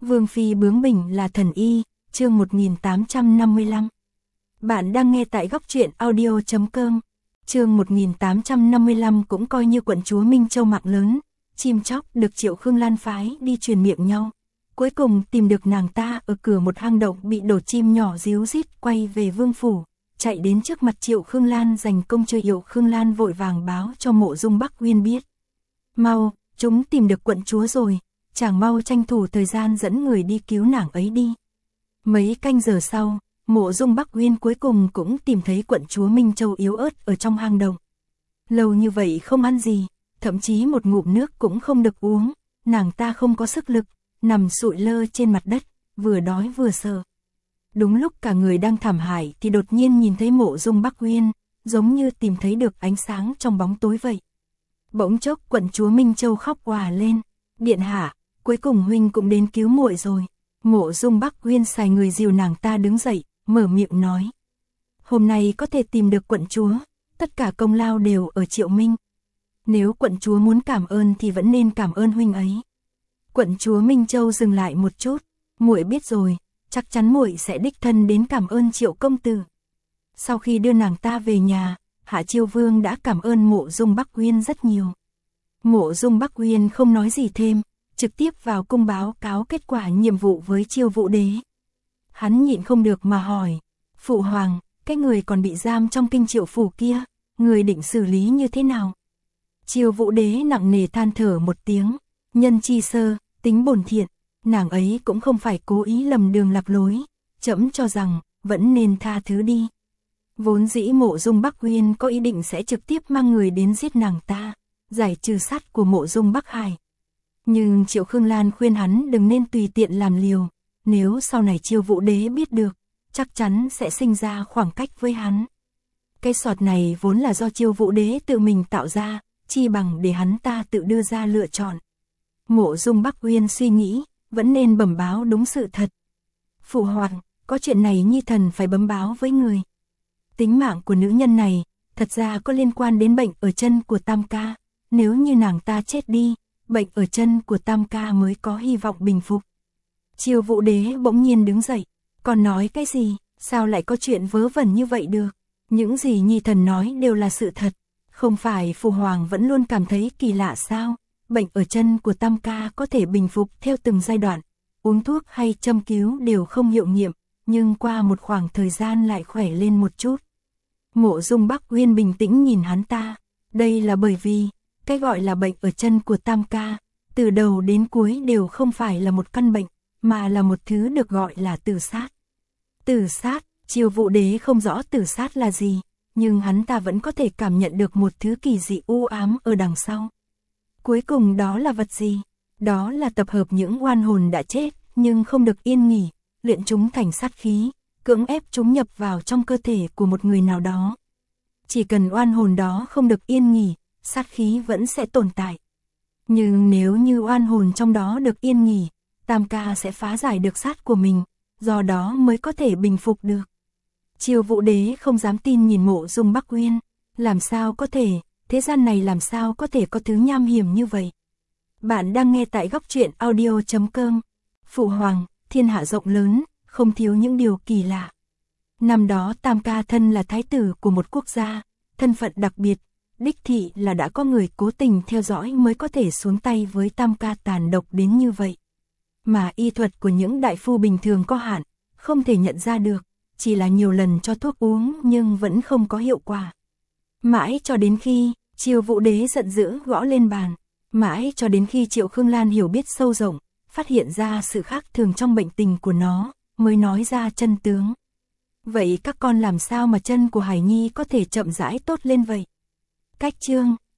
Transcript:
Vương phi bướng bỉnh là thần y, chương 1855. Bạn đang nghe tại góc truyện audio.com. Chương 1855 cũng coi như quận chúa Minh Châu mạng lớn, chim chóc được Triệu Khương Lan phái đi truyền miệng nhau. Cuối cùng tìm được nàng ta ở cửa một hang động bị đổ chim nhỏ ríu rít quay về vương phủ, chạy đến trước mặt Triệu Khương Lan giành công chơi. Triệu Khương Lan vội vàng báo cho Mộ Dung Bắc Uyên biết. Mau, chúng tìm được quận chúa rồi, chàng mau tranh thủ thời gian dẫn người đi cứu nàng ấy đi. Mấy canh giờ sau, Mộ Dung Bắc Uyên cuối cùng cũng tìm thấy quận chúa Minh Châu yếu ớt ở trong hang động. Lâu như vậy không ăn gì, thậm chí một ngụm nước cũng không được uống, nàng ta không có sức lực, nằm sụi lơ trên mặt đất, vừa đói vừa sợ. Đúng lúc cả người đang thảm hại thì đột nhiên nhìn thấy Mộ Dung Bắc Uyên, giống như tìm thấy được ánh sáng trong bóng tối vậy. Bỗng chốc quận chúa Minh Châu khóc òa lên, điện hạ, cuối cùng huynh cũng đến cứu muội rồi. Mộ Dung Bắc Uyên xài người dìu nàng ta đứng dậy, mở miệng nói. Hôm nay có thể tìm được quận chúa, tất cả công lao đều ở Triệu Minh. Nếu quận chúa muốn cảm ơn thì vẫn nên cảm ơn huynh ấy. Quận chúa Minh Châu dừng lại một chút, muội biết rồi, chắc chắn muội sẽ đích thân đến cảm ơn Triệu công tử. Sau khi đưa nàng ta về nhà, Hạ Chiêu Vương đã cảm ơn Mộ Dung Bắc Uyên rất nhiều. Mộ Dung Bắc Uyên không nói gì thêm, trực tiếp vào cung báo cáo kết quả nhiệm vụ với Chiêu Vũ Đế. Hắn nhịn không được mà hỏi, phụ hoàng, cái người còn bị giam trong kinh Triệu phủ kia, người định xử lý như thế nào? Chiêu Vũ Đế nặng nề than thở một tiếng, nhân chi sơ, tính bổn thiện, nàng ấy cũng không phải cố ý lầm đường lạc lối, trẫm cho rằng vẫn nên tha thứ đi. Vốn dĩ Mộ Dung Bắc Uyên có ý định sẽ trực tiếp mang người đến giết nàng ta, giải trừ sát của Mộ Dung Bắc Hải. Nhưng Triệu Khương Lan khuyên hắn đừng nên tùy tiện làm liều, nếu sau này Chiêu Vũ Đế biết được, chắc chắn sẽ sinh ra khoảng cách với hắn. Cái sọt này vốn là do Chiêu Vũ Đế tự mình tạo ra, chi bằng để hắn ta tự đưa ra lựa chọn. Mộ Dung Bắc Uyên suy nghĩ, vẫn nên bẩm báo đúng sự thật. Phụ hoàng, có chuyện này nhi thần phải bấm báo với người. Tính mạng của nữ nhân này, thật ra có liên quan đến bệnh ở chân của Tam ca, nếu như nàng ta chết đi, bệnh ở chân của Tam ca mới có hy vọng bình phục. Chiêu Vũ Đế bỗng nhiên đứng dậy, còn nói cái gì, sao lại có chuyện vớ vẩn như vậy được, những gì nhi thần nói đều là sự thật, không phải phụ hoàng vẫn luôn cảm thấy kỳ lạ sao, bệnh ở chân của Tam ca có thể bình phục theo từng giai đoạn, uống thuốc hay châm cứu đều không hiệu nghiệm, nhưng qua một khoảng thời gian lại khỏe lên một chút. Mộ Dung Bắc Uyên bình tĩnh nhìn hắn ta, đây là bởi vì, cái gọi là bệnh ở chân của Tam ca, từ đầu đến cuối đều không phải là một căn bệnh, mà là một thứ được gọi là tử sát. Tử sát, Chiêu Vũ Đế không rõ tử sát là gì, nhưng hắn ta vẫn có thể cảm nhận được một thứ kỳ dị u ám ở đằng sau. Cuối cùng đó là vật gì? Đó là tập hợp những oan hồn đã chết, nhưng không được yên nghỉ, luyện chúng thành sát khí, cưỡng ép chúng nhập vào trong cơ thể của một người nào đó. Chỉ cần oan hồn đó không được yên nghỉ, sát khí vẫn sẽ tồn tại. Nhưng nếu như oan hồn trong đó được yên nghỉ, Tam ca sẽ phá giải được sát của mình, do đó mới có thể bình phục được. Chiêu Vũ Đế không dám tin nhìn Mộ Dung Bắc Uyên, làm sao có thể, thế gian này làm sao có thể có thứ nham hiểm như vậy. Bạn đang nghe tại góc truyện audio.com. Phụ hoàng, thiên hạ rộng lớn, không thiếu những điều kỳ lạ. Năm đó Tam ca thân là thái tử của một quốc gia, thân phận đặc biệt, đích thị là đã có người cố tình theo dõi mới có thể xuống tay với Tam ca tàn độc đến như vậy. Mà y thuật của những đại phu bình thường có hạn, không thể nhận ra được, chỉ là nhiều lần cho thuốc uống nhưng vẫn không có hiệu quả. Mãi cho đến khi, Chiêu Vũ Đế giận dữ gõ lên bàn, mãi cho đến khi Triệu Khương Lan hiểu biết sâu rộng, phát hiện ra sự khác thường trong bệnh tình của nó, mới nói ra chân tướng. Vậy các con làm sao mà chân của Hải Nhi có thể chậm rãi tốt lên vậy? Cách chương